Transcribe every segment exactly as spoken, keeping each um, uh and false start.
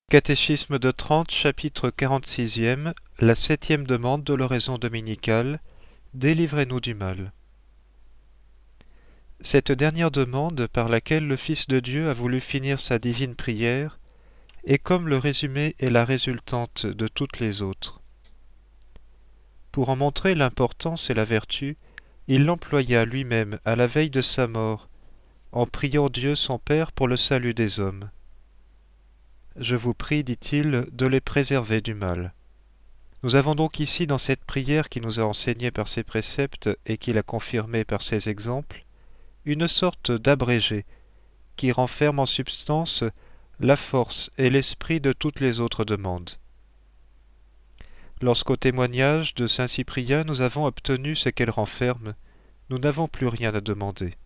Catéchisme de Trente, chapitre quarante-sixième, la septième demande de l'oraison dominicale, délivrez-nous du mal. Cette dernière demande, par laquelle le Fils de Dieu a voulu finir sa divine prière, est comme le résumé et la résultante de toutes les autres. Pour en montrer l'importance et la vertu, il l'employa lui-même à la veille de sa mort, en priant Dieu son Père pour le salut des hommes. Je vous prie, dit-il, de les préserver du mal. Nous avons donc ici, dans cette prière qui nous a enseigné par ses préceptes et qu'il a confirmé par ses exemples, une sorte d'abrégé qui renferme en substance la force et l'esprit de toutes les autres demandes. Lorsqu'au témoignage de saint Cyprien nous avons obtenu ce qu'elle renferme, nous n'avons plus rien à demander.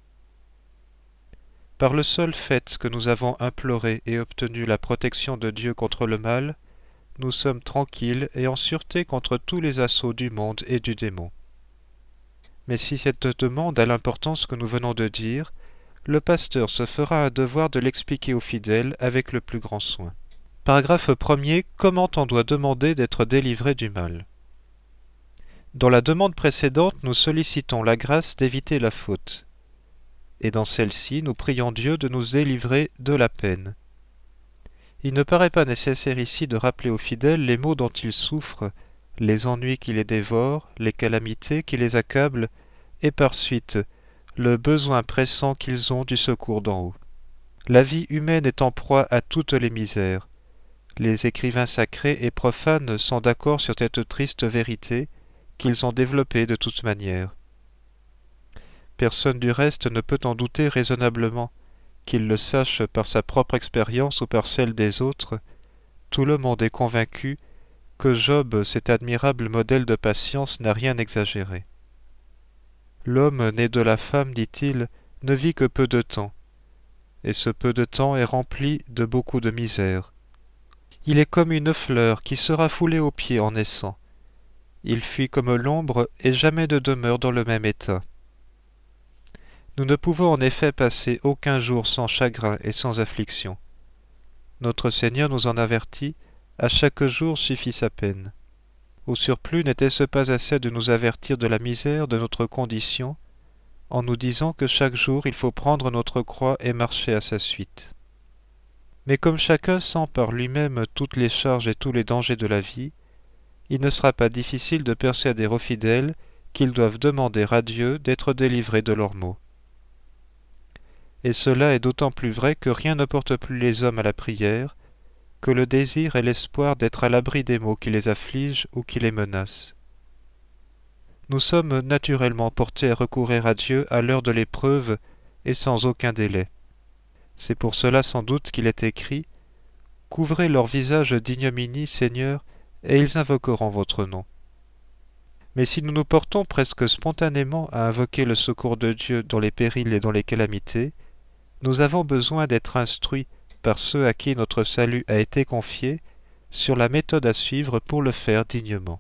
Par le seul fait que nous avons imploré et obtenu la protection de Dieu contre le mal, nous sommes tranquilles et en sûreté contre tous les assauts du monde et du démon. Mais si cette demande a l'importance que nous venons de dire, le pasteur se fera un devoir de l'expliquer aux fidèles avec le plus grand soin. Paragraphe premier. Comment on doit demander d'être délivré du mal? Dans la demande précédente, nous sollicitons la grâce d'éviter la faute. Et dans celle-ci, nous prions Dieu de nous délivrer de la peine. Il ne paraît pas nécessaire ici de rappeler aux fidèles les maux dont ils souffrent, les ennuis qui les dévorent, les calamités qui les accablent, et par suite, le besoin pressant qu'ils ont du secours d'en haut. La vie humaine est en proie à toutes les misères. Les écrivains sacrés et profanes sont d'accord sur cette triste vérité qu'ils ont développée de toute manière. Personne du reste ne peut en douter raisonnablement, qu'il le sache par sa propre expérience ou par celle des autres. Tout le monde est convaincu que Job, cet admirable modèle de patience, n'a rien exagéré. L'homme né de la femme, dit-il, ne vit que peu de temps, et ce peu de temps est rempli de beaucoup de misère. Il est comme une fleur qui sera foulée aux pieds en naissant. Il fuit comme l'ombre et jamais ne demeure dans le même état. Nous ne pouvons en effet passer aucun jour sans chagrin et sans affliction. Notre Seigneur nous en avertit, à chaque jour suffit sa peine. Au surplus, n'était-ce pas assez de nous avertir de la misère de notre condition, en nous disant que chaque jour il faut prendre notre croix et marcher à sa suite. Mais comme chacun sent par lui-même toutes les charges et tous les dangers de la vie, il ne sera pas difficile de persuader aux fidèles qu'ils doivent demander à Dieu d'être délivrés de leurs maux. Et cela est d'autant plus vrai que rien ne porte plus les hommes à la prière que le désir et l'espoir d'être à l'abri des maux qui les affligent ou qui les menacent. Nous sommes naturellement portés à recourir à Dieu à l'heure de l'épreuve et sans aucun délai. C'est pour cela sans doute qu'il est écrit « Couvrez leur visage d'ignominie, Seigneur, et ils invoqueront votre nom. » Mais si nous nous portons presque spontanément à invoquer le secours de Dieu dans les périls et dans les calamités, nous avons besoin d'être instruits par ceux à qui notre salut a été confié sur la méthode à suivre pour le faire dignement.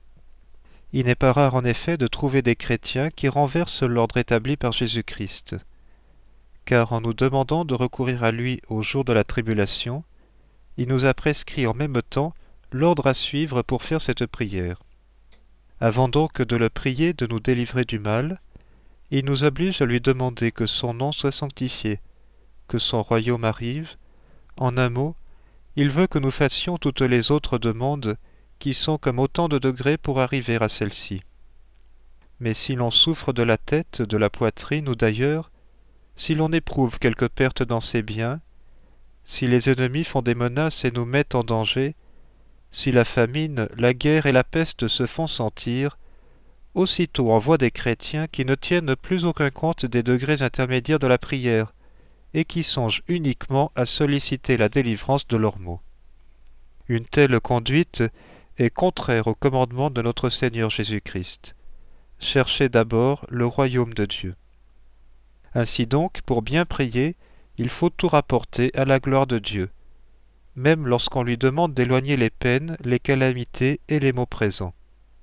Il n'est pas rare en effet de trouver des chrétiens qui renversent l'ordre établi par Jésus-Christ, car en nous demandant de recourir à lui au jour de la tribulation, il nous a prescrit en même temps l'ordre à suivre pour faire cette prière. Avant donc de le prier de nous délivrer du mal, il nous oblige à lui demander que son nom soit sanctifié, que son royaume arrive. En un mot, il veut que nous fassions toutes les autres demandes qui sont comme autant de degrés pour arriver à celle-ci. Mais si l'on souffre de la tête, de la poitrine ou d'ailleurs, si l'on éprouve quelque perte dans ses biens, si les ennemis font des menaces et nous mettent en danger, si la famine, la guerre et la peste se font sentir, aussitôt on voit des chrétiens qui ne tiennent plus aucun compte des degrés intermédiaires de la prière et qui songent uniquement à solliciter la délivrance de leurs maux. Une telle conduite est contraire au commandement de notre Seigneur Jésus-Christ. Cherchez d'abord le royaume de Dieu. Ainsi donc, pour bien prier, il faut tout rapporter à la gloire de Dieu, même lorsqu'on lui demande d'éloigner les peines, les calamités et les maux présents.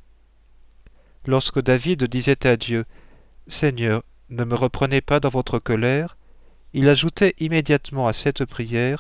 Lorsque David disait à Dieu « Seigneur, ne me reprenez pas dans votre colère », il ajoutait immédiatement à cette prière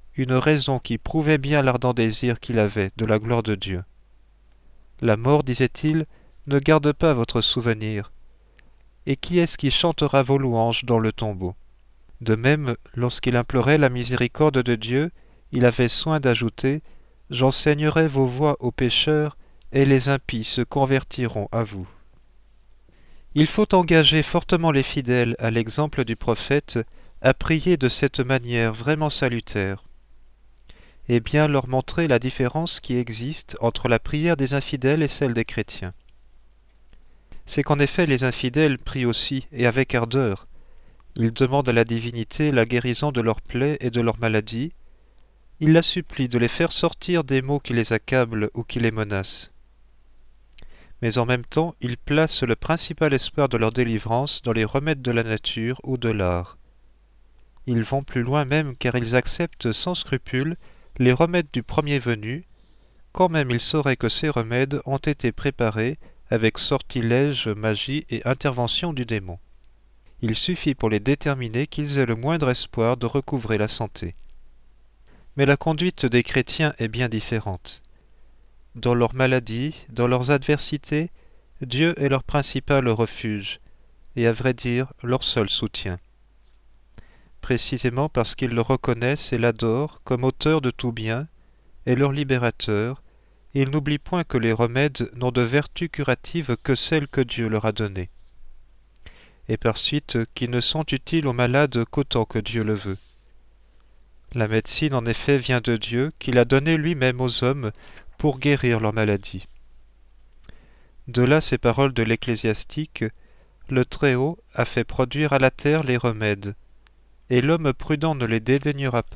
une raison qui prouvait bien l'ardent désir qu'il avait de la gloire de Dieu. La mort, disait-il, ne garde pas votre souvenir. Et qui est-ce qui chantera vos louanges dans le tombeau? De même, lorsqu'il implorait la miséricorde de Dieu, il avait soin d'ajouter « J'enseignerai vos voies aux pécheurs, et les impies se convertiront à vous. » Il faut engager fortement les fidèles à l'exemple du prophète à prier de cette manière vraiment salutaire, et bien leur montrer la différence qui existe entre la prière des infidèles et celle des chrétiens. C'est qu'en effet les infidèles prient aussi, et avec ardeur. Ils demandent à la divinité la guérison de leurs plaies et de leurs maladies. Ils la supplient de les faire sortir des maux qui les accablent ou qui les menacent. Mais en même temps, ils placent le principal espoir de leur délivrance dans les remèdes de la nature ou de l'art. Ils vont plus loin même car ils acceptent sans scrupule les remèdes du premier venu, quand même ils sauraient que ces remèdes ont été préparés avec sortilège, magie et intervention du démon. Il suffit pour les déterminer qu'ils aient le moindre espoir de recouvrer la santé. Mais la conduite des chrétiens est bien différente. Dans leurs maladies, dans leurs adversités, Dieu est leur principal refuge, et à vrai dire, leur seul soutien. Précisément parce qu'ils le reconnaissent et l'adorent comme auteur de tout bien, et leur libérateur, ils n'oublient point que les remèdes n'ont de vertu curative que celle que Dieu leur a donnée, et par suite qu'ils ne sont utiles aux malades qu'autant que Dieu le veut. La médecine en effet vient de Dieu, qui l'a donnée lui-même aux hommes pour guérir leurs maladies. De là ces paroles de l'Ecclésiastique, « Le Très-Haut a fait produire à la terre les remèdes, et l'homme prudent ne les dédaignera pas. »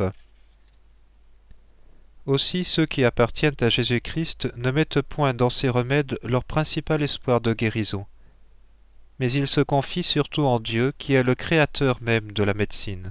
Aussi ceux qui appartiennent à Jésus-Christ ne mettent point dans ces remèdes leur principal espoir de guérison, mais ils se confient surtout en Dieu qui est le créateur même de la médecine.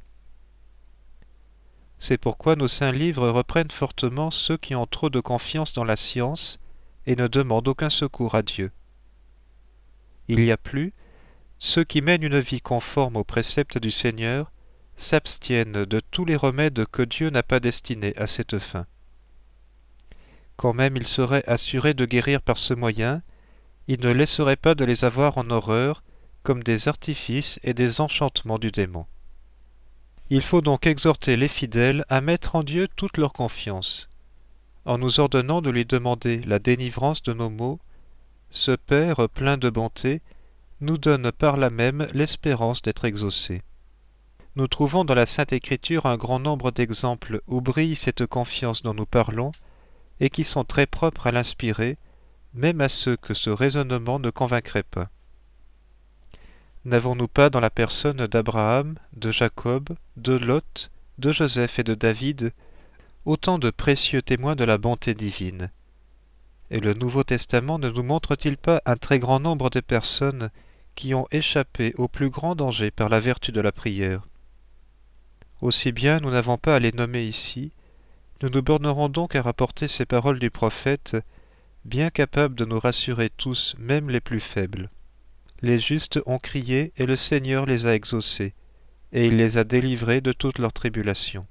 C'est pourquoi nos saints livres reprennent fortement ceux qui ont trop de confiance dans la science et ne demandent aucun secours à Dieu. Il y a plus, ceux qui mènent une vie conforme aux préceptes du Seigneur s'abstiennent de tous les remèdes que Dieu n'a pas destinés à cette fin. Quand même ils seraient assurés de guérir par ce moyen, ils ne laisseraient pas de les avoir en horreur comme des artifices et des enchantements du démon. Il faut donc exhorter les fidèles à mettre en Dieu toute leur confiance. En nous ordonnant de lui demander la délivrance de nos maux, ce Père plein de bonté nous donne par là même l'espérance d'être exaucé. Nous trouvons dans la Sainte Écriture un grand nombre d'exemples où brille cette confiance dont nous parlons et qui sont très propres à l'inspirer, même à ceux que ce raisonnement ne convaincrait pas. N'avons-nous pas dans la personne d'Abraham, de Jacob, de Lot, de Joseph et de David autant de précieux témoins de la bonté divine? Et le Nouveau Testament ne nous montre-t-il pas un très grand nombre de personnes qui ont échappé au plus grand danger par la vertu de la prière? Aussi bien nous n'avons pas à les nommer ici, nous nous bornerons donc à rapporter ces paroles du prophète, bien capables de nous rassurer tous, même les plus faibles. Les justes ont crié et le Seigneur les a exaucés, et il les a délivrés de toutes leurs tribulations.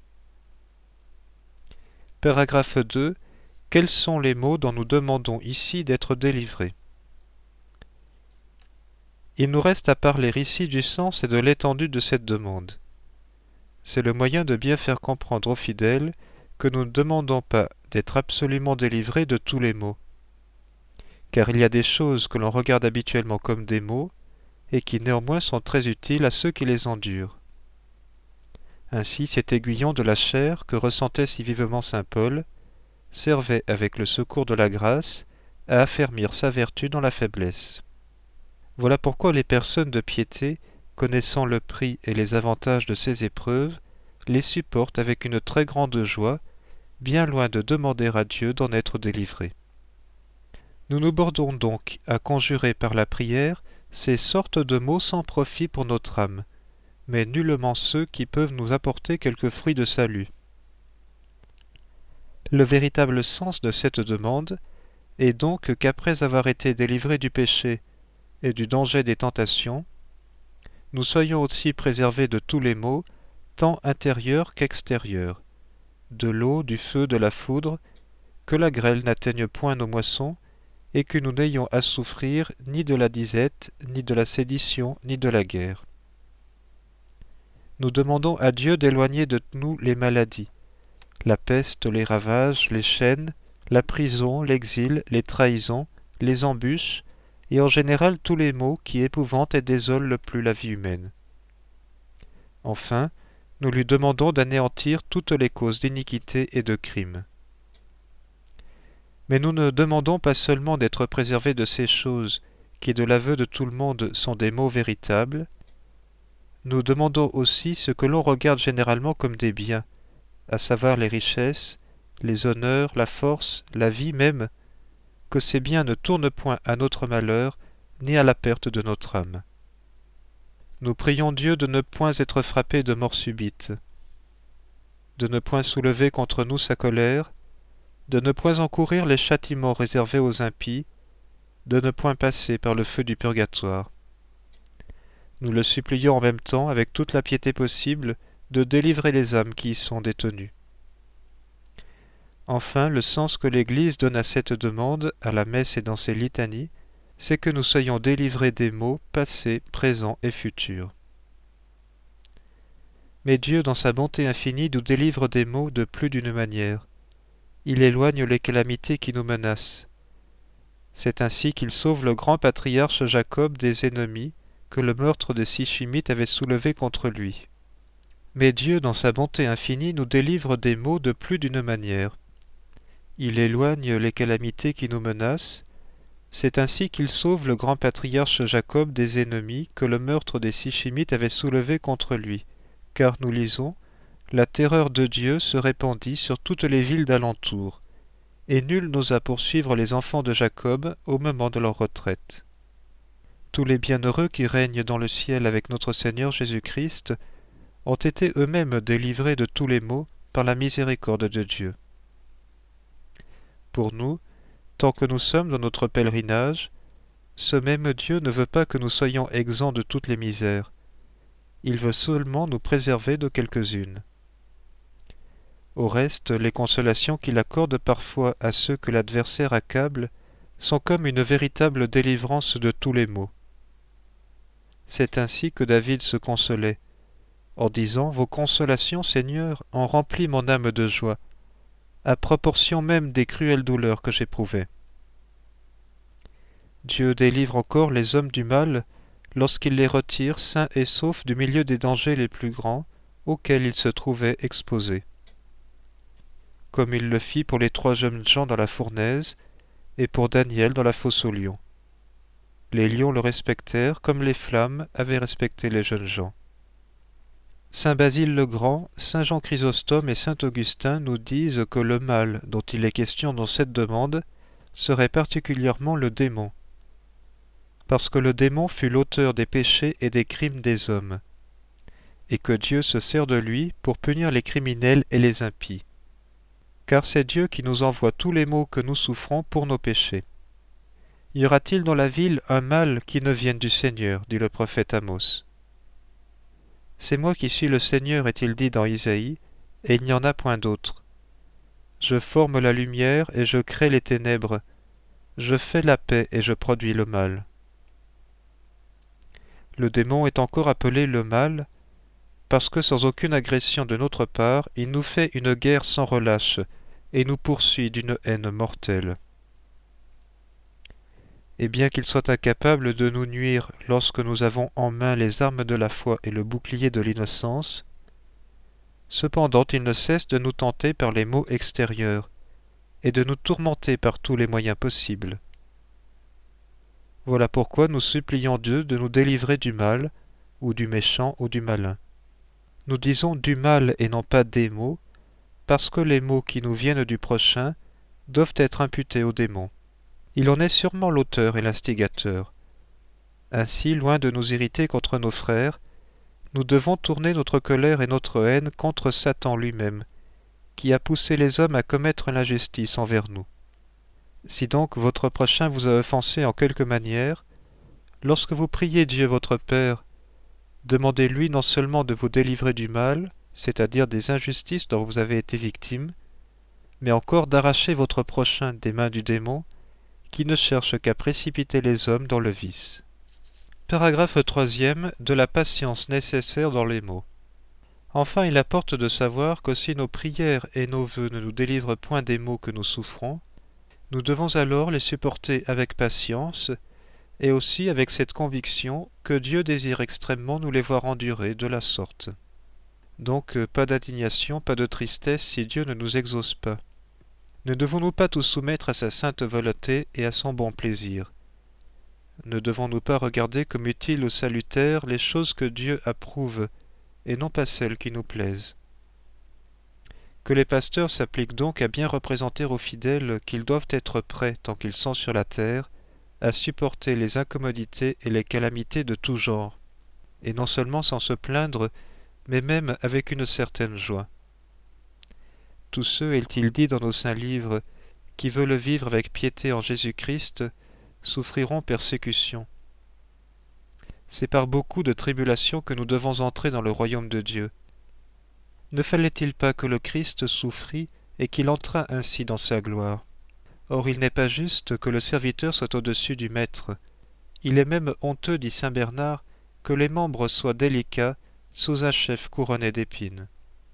Paragraphe deux. Quels sont les maux dont nous demandons ici d'être délivrés? Il nous reste à parler ici du sens et de l'étendue de cette demande. C'est le moyen de bien faire comprendre aux fidèles que nous ne demandons pas d'être absolument délivrés de tous les maux, car il y a des choses que l'on regarde habituellement comme des maux et qui néanmoins sont très utiles à ceux qui les endurent. Ainsi cet aiguillon de la chair que ressentait si vivement saint Paul servait avec le secours de la grâce à affermir sa vertu dans la faiblesse. Voilà pourquoi les personnes de piété, connaissant le prix et les avantages de ces épreuves, les supportent avec une très grande joie, bien loin de demander à Dieu d'en être délivrés. Nous nous bordons donc à conjurer par la prière ces sortes de maux sans profit pour notre âme, mais nullement ceux qui peuvent nous apporter quelque fruit de salut. Le véritable sens de cette demande est donc qu'après avoir été délivrés du péché et du danger des tentations, nous soyons aussi préservés de tous les maux, tant intérieurs qu'extérieurs, de l'eau, du feu, de la foudre, que la grêle n'atteigne point nos moissons, et que nous n'ayons à souffrir ni de la disette, ni de la sédition, ni de la guerre. Nous demandons à Dieu d'éloigner de nous les maladies, la peste, les ravages, les chaînes, la prison, l'exil, les trahisons, les embûches, et en général tous les maux qui épouvantent et désolent le plus la vie humaine. Enfin, nous lui demandons d'anéantir toutes les causes d'iniquité et de crime. Mais nous ne demandons pas seulement d'être préservés de ces choses qui, de l'aveu de tout le monde, sont des maux véritables, nous demandons aussi ce que l'on regarde généralement comme des biens, à savoir les richesses, les honneurs, la force, la vie même, que ces biens ne tournent point à notre malheur, ni à la perte de notre âme. Nous prions Dieu de ne point être frappé de mort subite, de ne point soulever contre nous sa colère, de ne point encourir les châtiments réservés aux impies, de ne point passer par le feu du purgatoire. Nous le supplions en même temps, avec toute la piété possible, de délivrer les âmes qui y sont détenues. Enfin, le sens que l'Église donne à cette demande, à la messe et dans ses litanies, c'est que nous soyons délivrés des maux passés, présents et futurs. Mais Dieu, dans sa bonté infinie, nous délivre des maux de plus d'une manière. Il éloigne les calamités qui nous menacent. C'est ainsi qu'il sauve le grand patriarche Jacob des ennemis que le meurtre des Sichimites avait soulevés contre lui. Mais Dieu, dans sa bonté infinie, nous délivre des maux de plus d'une manière. Il éloigne les calamités qui nous menacent. C'est ainsi qu'il sauve le grand patriarche Jacob des ennemis que le meurtre des Sichimites avait soulevés contre lui, car nous lisons « La terreur de Dieu se répandit sur toutes les villes d'alentour, et nul n'osa poursuivre les enfants de Jacob au moment de leur retraite. » Tous les bienheureux qui règnent dans le ciel avec notre Seigneur Jésus-Christ ont été eux-mêmes délivrés de tous les maux par la miséricorde de Dieu. Pour nous, tant que nous sommes dans notre pèlerinage, ce même Dieu ne veut pas que nous soyons exempts de toutes les misères. Il veut seulement nous préserver de quelques-unes. Au reste, les consolations qu'il accorde parfois à ceux que l'adversaire accable sont comme une véritable délivrance de tous les maux. C'est ainsi que David se consolait, en disant « Vos consolations, Seigneur, ont rempli mon âme de joie, à proportion même des cruelles douleurs que j'éprouvais. » Dieu délivre encore les hommes du mal lorsqu'il les retire sains et saufs du milieu des dangers les plus grands auxquels ils se trouvaient exposés. Comme il le fit pour les trois jeunes gens dans la fournaise et pour Daniel dans la fosse aux lions. Les lions le respectèrent comme les flammes avaient respecté les jeunes gens. Saint Basile le Grand, Saint Jean Chrysostome et Saint Augustin nous disent que le mal dont il est question dans cette demande serait particulièrement le démon, parce que le démon fut l'auteur des péchés et des crimes des hommes, et que Dieu se sert de lui pour punir les criminels et les impies. Car c'est Dieu qui nous envoie tous les maux que nous souffrons pour nos péchés. Y aura-t-il dans la ville un mal qui ne vienne du Seigneur, dit le prophète Amos. C'est moi qui suis le Seigneur, est-il dit dans Isaïe, et il n'y en a point d'autre. Je forme la lumière et je crée les ténèbres. Je fais la paix et je produis le mal. Le démon est encore appelé le mal, parce que sans aucune agression de notre part, il nous fait une guerre sans relâche et nous poursuit d'une haine mortelle. Et bien qu'il soit incapable de nous nuire lorsque nous avons en main les armes de la foi et le bouclier de l'innocence, cependant il ne cesse de nous tenter par les maux extérieurs et de nous tourmenter par tous les moyens possibles. Voilà pourquoi nous supplions Dieu de nous délivrer du mal, ou du méchant ou du malin. Nous disons du mal et non pas des maux, parce que les maux qui nous viennent du prochain doivent être imputés au démon. Il en est sûrement l'auteur et l'instigateur. Ainsi, loin de nous irriter contre nos frères, nous devons tourner notre colère et notre haine contre Satan lui-même, qui a poussé les hommes à commettre l'injustice envers nous. Si donc votre prochain vous a offensé en quelque manière, lorsque vous priez Dieu votre Père, demandez-lui non seulement de vous délivrer du mal, c'est-à-dire des injustices dont vous avez été victime, mais encore d'arracher votre prochain des mains du démon, qui ne cherche qu'à précipiter les hommes dans le vice. Paragraphe troisième. De la patience nécessaire dans les maux. Enfin, il apporte de savoir que si nos prières et nos vœux ne nous délivrent point des maux que nous souffrons, nous devons alors les supporter avec patience, et aussi avec cette conviction que Dieu désire extrêmement nous les voir endurer de la sorte. Donc pas d'indignation, pas de tristesse si Dieu ne nous exauce pas. Ne devons-nous pas tout soumettre à sa sainte volonté et à son bon plaisir? Ne devons-nous pas regarder comme utiles ou salutaires les choses que Dieu approuve, et non pas celles qui nous plaisent? Que les pasteurs s'appliquent donc à bien représenter aux fidèles qu'ils doivent être prêts, tant qu'ils sont sur la terre, à supporter les incommodités et les calamités de tout genre, et non seulement sans se plaindre, mais même avec une certaine joie. Tous ceux, est-il dit dans nos saints livres, qui veulent vivre avec piété en Jésus-Christ, souffriront persécution. C'est par beaucoup de tribulations que nous devons entrer dans le royaume de Dieu. Ne fallait-il pas que le Christ souffrit et qu'il entrât ainsi dans sa gloire? Or il n'est pas juste que le serviteur soit au-dessus du maître. Il est même honteux, dit saint Bernard, que les membres soient délicats sous un chef couronné d'épines.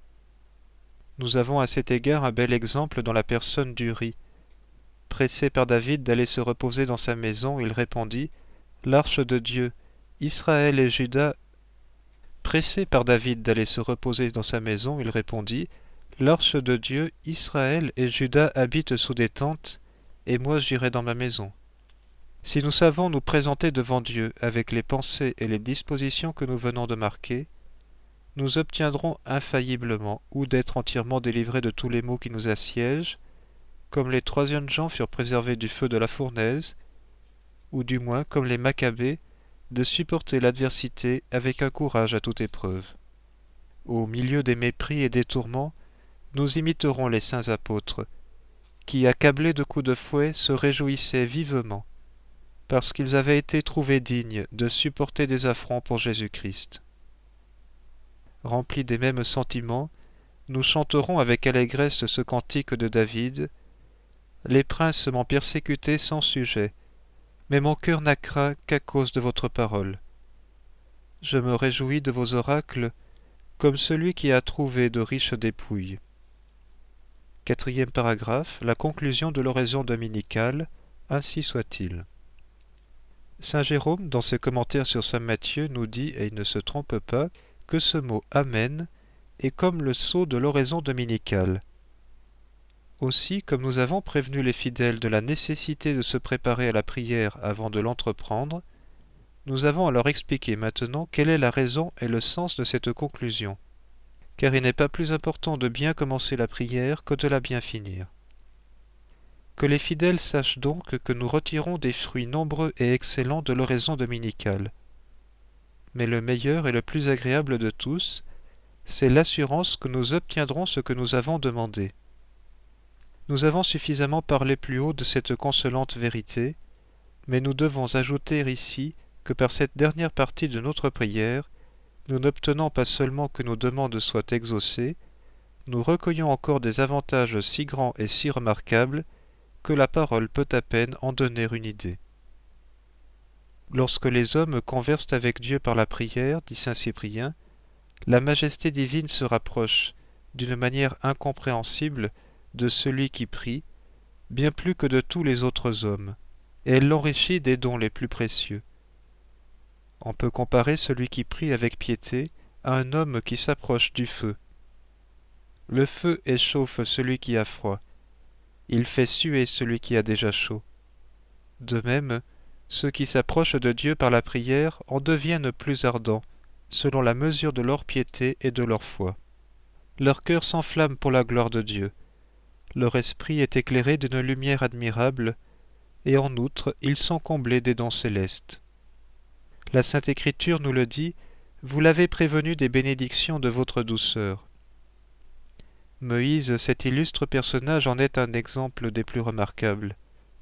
Nous avons à cet égard un bel exemple dans la personne d'Uri. Pressé par David d'aller se reposer dans sa maison, il répondit « L'arche de Dieu, Israël et Juda » Pressé par David d'aller se reposer dans sa maison, il répondit « L'arche de Dieu, Israël et Juda habitent sous des tentes, et moi j'irai dans ma maison. » Si nous savons nous présenter devant Dieu avec les pensées et les dispositions que nous venons de marquer, nous obtiendrons infailliblement ou d'être entièrement délivrés de tous les maux qui nous assiègent, comme les trois jeunes gens furent préservés du feu de la fournaise, ou du moins, comme les Maccabées, de supporter l'adversité avec un courage à toute épreuve. Au milieu des mépris et des tourments, nous imiterons les saints apôtres, qui, accablés de coups de fouet, se réjouissaient vivement, parce qu'ils avaient été trouvés dignes de supporter des affronts pour Jésus-Christ. Remplis des mêmes sentiments, nous chanterons avec allégresse ce cantique de David. Les princes m'ont persécuté sans sujet, mais mon cœur n'a craint qu'à cause de votre parole. Je me réjouis de vos oracles, comme celui qui a trouvé de riches dépouilles. Quatrième paragraphe, la conclusion de l'oraison dominicale, ainsi soit-il. Saint Jérôme, dans ses commentaires sur saint Matthieu, nous dit, et il ne se trompe pas, que ce mot « Amen » est comme le sceau de l'oraison dominicale. Aussi, comme nous avons prévenu les fidèles de la nécessité de se préparer à la prière avant de l'entreprendre, nous avons à leur expliquer maintenant quelle est la raison et le sens de cette conclusion, car il n'est pas plus important de bien commencer la prière que de la bien finir. Que les fidèles sachent donc que nous retirons des fruits nombreux et excellents de l'oraison dominicale. Mais le meilleur et le plus agréable de tous, c'est l'assurance que nous obtiendrons ce que nous avons demandé. Nous avons suffisamment parlé plus haut de cette consolante vérité, mais nous devons ajouter ici que par cette dernière partie de notre prière, nous n'obtenons pas seulement que nos demandes soient exaucées, nous recueillons encore des avantages si grands et si remarquables que la parole peut à peine en donner une idée. Lorsque les hommes conversent avec Dieu par la prière, dit saint Cyprien, la majesté divine se rapproche, d'une manière incompréhensible, de celui qui prie, bien plus que de tous les autres hommes, et elle l'enrichit des dons les plus précieux. On peut comparer celui qui prie avec piété à un homme qui s'approche du feu. Le feu échauffe celui qui a froid, il fait suer celui qui a déjà chaud. De même, ceux qui s'approchent de Dieu par la prière en deviennent plus ardents, selon la mesure de leur piété et de leur foi. Leur cœur s'enflamme pour la gloire de Dieu. Leur esprit est éclairé d'une lumière admirable, et en outre, ils sont comblés des dons célestes. La Sainte Écriture nous le dit, vous l'avez prévenu des bénédictions de votre douceur. Moïse, cet illustre personnage, en est un exemple des plus remarquables.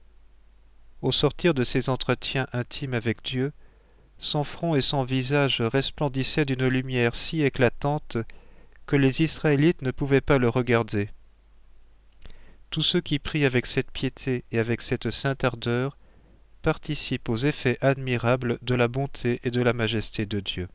Au sortir de ses entretiens intimes avec Dieu, son front et son visage resplendissaient d'une lumière si éclatante que les Israélites ne pouvaient pas le regarder. Tous ceux qui prient avec cette piété et avec cette sainte ardeur participent aux effets admirables de la bonté et de la majesté de Dieu.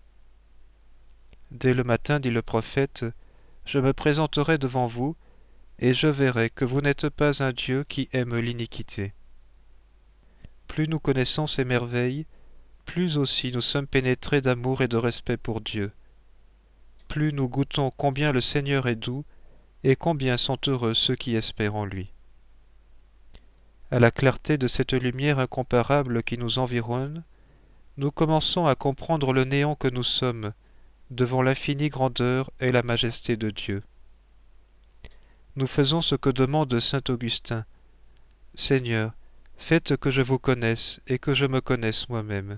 Dès le matin, dit le prophète, je me présenterai devant vous, et je verrai que vous n'êtes pas un Dieu qui aime l'iniquité. Plus nous connaissons ces merveilles, plus aussi nous sommes pénétrés d'amour et de respect pour Dieu. Plus nous goûtons combien le Seigneur est doux, et combien sont heureux ceux qui espèrent en lui. À la clarté de cette lumière incomparable qui nous environne, nous commençons à comprendre le néant que nous sommes, devant l'infinie grandeur et la majesté de Dieu. Nous faisons ce que demande saint Augustin. Seigneur, faites que je vous connaisse et que je me connaisse moi-même.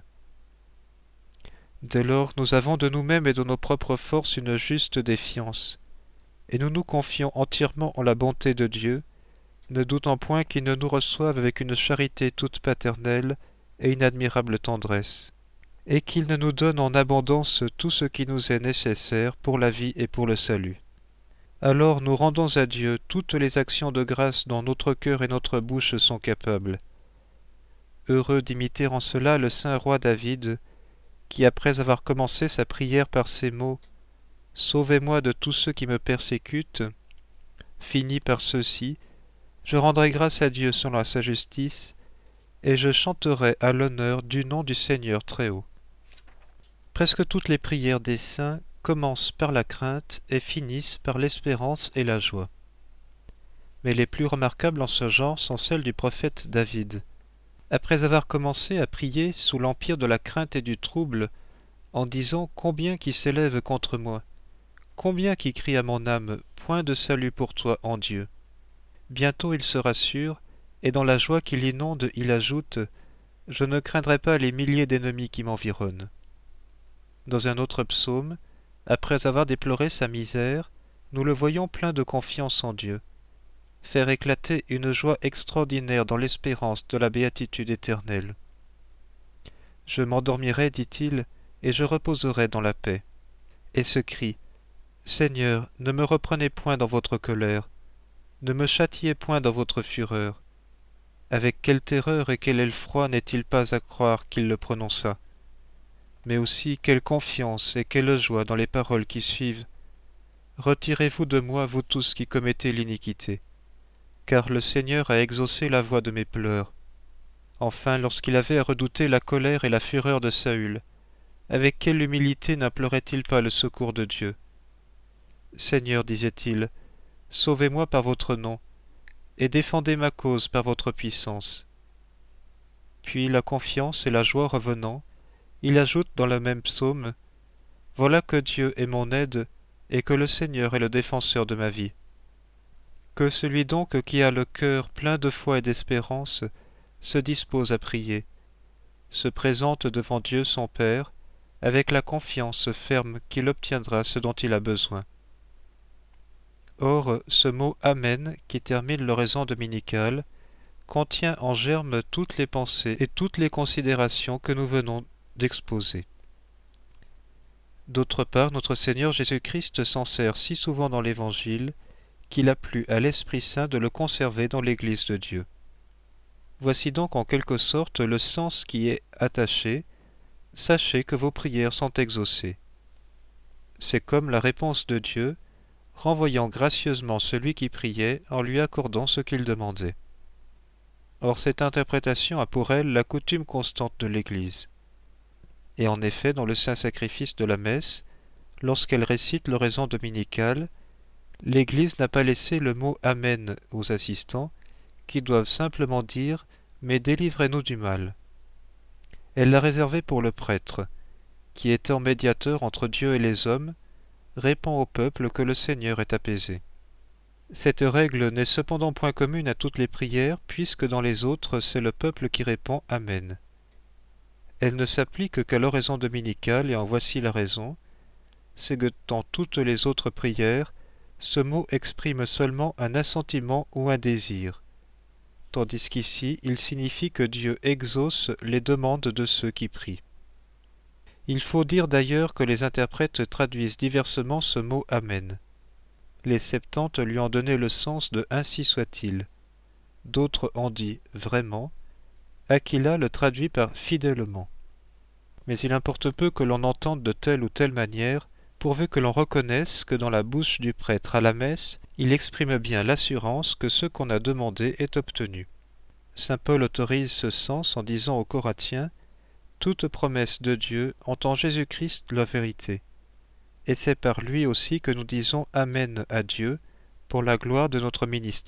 Dès lors, nous avons de nous-mêmes et de nos propres forces une juste défiance, et nous nous confions entièrement en la bonté de Dieu, ne doutant point qu'il ne nous reçoive avec une charité toute paternelle et une admirable tendresse, et qu'il ne nous donne en abondance tout ce qui nous est nécessaire pour la vie et pour le salut. Alors nous rendons à Dieu toutes les actions de grâce dont notre cœur et notre bouche sont capables. Heureux d'imiter en cela le saint roi David, qui, après avoir commencé sa prière par ces mots « Sauvez-moi de tous ceux qui me persécutent », finit par ceci « Je rendrai grâce à Dieu selon sa justice, et je chanterai à l'honneur du nom du Seigneur Très-Haut. » Presque toutes les prières des saints commencent par la crainte et finissent par l'espérance et la joie. Mais les plus remarquables en ce genre sont celles du prophète David. Après avoir commencé à prier sous l'empire de la crainte et du trouble, en disant « Combien qui s'élève contre moi ! Combien qui crie à mon âme, point de salut pour toi en Dieu !» Bientôt il se rassure, et dans la joie qui l'inonde, il ajoute « Je ne craindrai pas les milliers d'ennemis qui m'environnent. » Dans un autre psaume, après avoir déploré sa misère, nous le voyons plein de confiance en Dieu, faire éclater une joie extraordinaire dans l'espérance de la béatitude éternelle. « Je m'endormirai, dit-il, et je reposerai dans la paix. » Et ce cri « Seigneur, ne me reprenez point dans votre colère, ne me châtiez point dans votre fureur. » Avec quelle terreur et quel effroi n'est-il pas à croire qu'il le prononça? Mais aussi quelle confiance et quelle joie dans les paroles qui suivent. « Retirez-vous de moi, vous tous qui commettez l'iniquité, car le Seigneur a exaucé la voix de mes pleurs. » Enfin, lorsqu'il avait à redouter la colère et la fureur de Saül, avec quelle humilité n'implorait-il pas le secours de Dieu? « Seigneur, disait-il, sauvez-moi par votre nom, et défendez ma cause par votre puissance. » Puis, la confiance et la joie revenant, il ajoute dans le même psaume « Voilà que Dieu est mon aide, et que le Seigneur est le défenseur de ma vie. » Que celui donc qui a le cœur plein de foi et d'espérance se dispose à prier, se présente devant Dieu son Père, avec la confiance ferme qu'il obtiendra ce dont il a besoin. Or, ce mot « Amen » qui termine l'oraison dominicale contient en germe toutes les pensées et toutes les considérations que nous venons d'exposer. D'autre part, notre Seigneur Jésus-Christ s'en sert si souvent dans l'Évangile qu'il a plu à l'Esprit Saint de le conserver dans l'Église de Dieu. Voici donc en quelque sorte le sens qui est attaché. Sachez que vos prières sont exaucées. C'est comme la réponse de Dieu, renvoyant gracieusement celui qui priait en lui accordant ce qu'il demandait. Or cette interprétation a pour elle la coutume constante de l'Église. Et en effet, dans le saint sacrifice de la messe, lorsqu'elle récite l'oraison dominicale, l'Église n'a pas laissé le mot « Amen » aux assistants, qui doivent simplement dire « Mais délivrez-nous du mal ». Elle l'a réservé pour le prêtre, qui étant médiateur entre Dieu et les hommes, répond au peuple que le Seigneur est apaisé. Cette règle n'est cependant point commune à toutes les prières, puisque dans les autres, c'est le peuple qui répond « Amen ». Elle ne s'applique qu'à l'oraison dominicale, et en voici la raison, c'est que dans toutes les autres prières, ce mot exprime seulement un assentiment ou un désir, tandis qu'ici il signifie que Dieu exauce les demandes de ceux qui prient. Il faut dire d'ailleurs que les interprètes traduisent diversement ce mot « Amen ». Les Septante lui ont donné le sens de « ainsi soit-il ». D'autres ont dit « vraiment ». Aquila le traduit par « fidèlement ». Mais il importe peu que l'on entende de telle ou telle manière, pourvu que l'on reconnaisse que dans la bouche du prêtre à la messe, il exprime bien l'assurance que ce qu'on a demandé est obtenu. Saint Paul autorise ce sens en disant aux Corinthiens « Toute promesse de Dieu entend Jésus-Christ la vérité. Et c'est par lui aussi que nous disons Amen à Dieu pour la gloire de notre ministère. »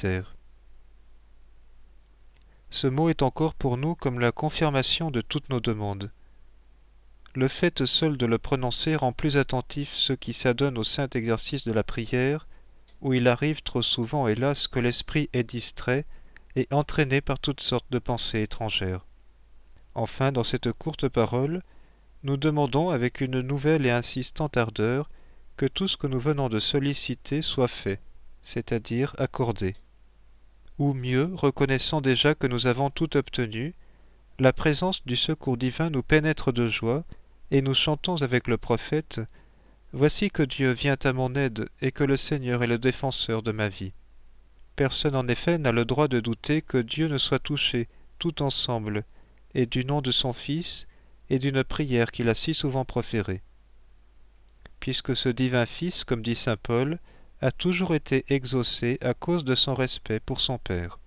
Ce mot est encore pour nous comme la confirmation de toutes nos demandes. Le fait seul de le prononcer rend plus attentifs ceux qui s'adonnent au saint exercice de la prière, où il arrive trop souvent, hélas, que l'esprit est distrait et entraîné par toutes sortes de pensées étrangères. Enfin, dans cette courte parole, nous demandons avec une nouvelle et insistante ardeur que tout ce que nous venons de solliciter soit fait, c'est-à-dire accordé. Ou mieux, reconnaissant déjà que nous avons tout obtenu, la présence du secours divin nous pénètre de joie, et nous chantons avec le prophète « Voici que Dieu vient à mon aide et que le Seigneur est le défenseur de ma vie. » Personne en effet n'a le droit de douter que Dieu ne soit touché tout ensemble, et du nom de son Fils, et d'une prière qu'il a si souvent proférée. Puisque ce divin Fils, comme dit saint Paul, a toujours été exaucé à cause de son respect pour son Père.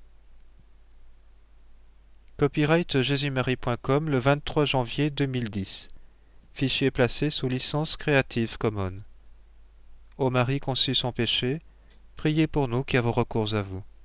Copyright jésus-marie point com le vingt-trois janvier deux mille dix. Fichier placé sous licence Creative Commons. Ô Marie conçue sans péché, priez pour nous qui avons recours à vous.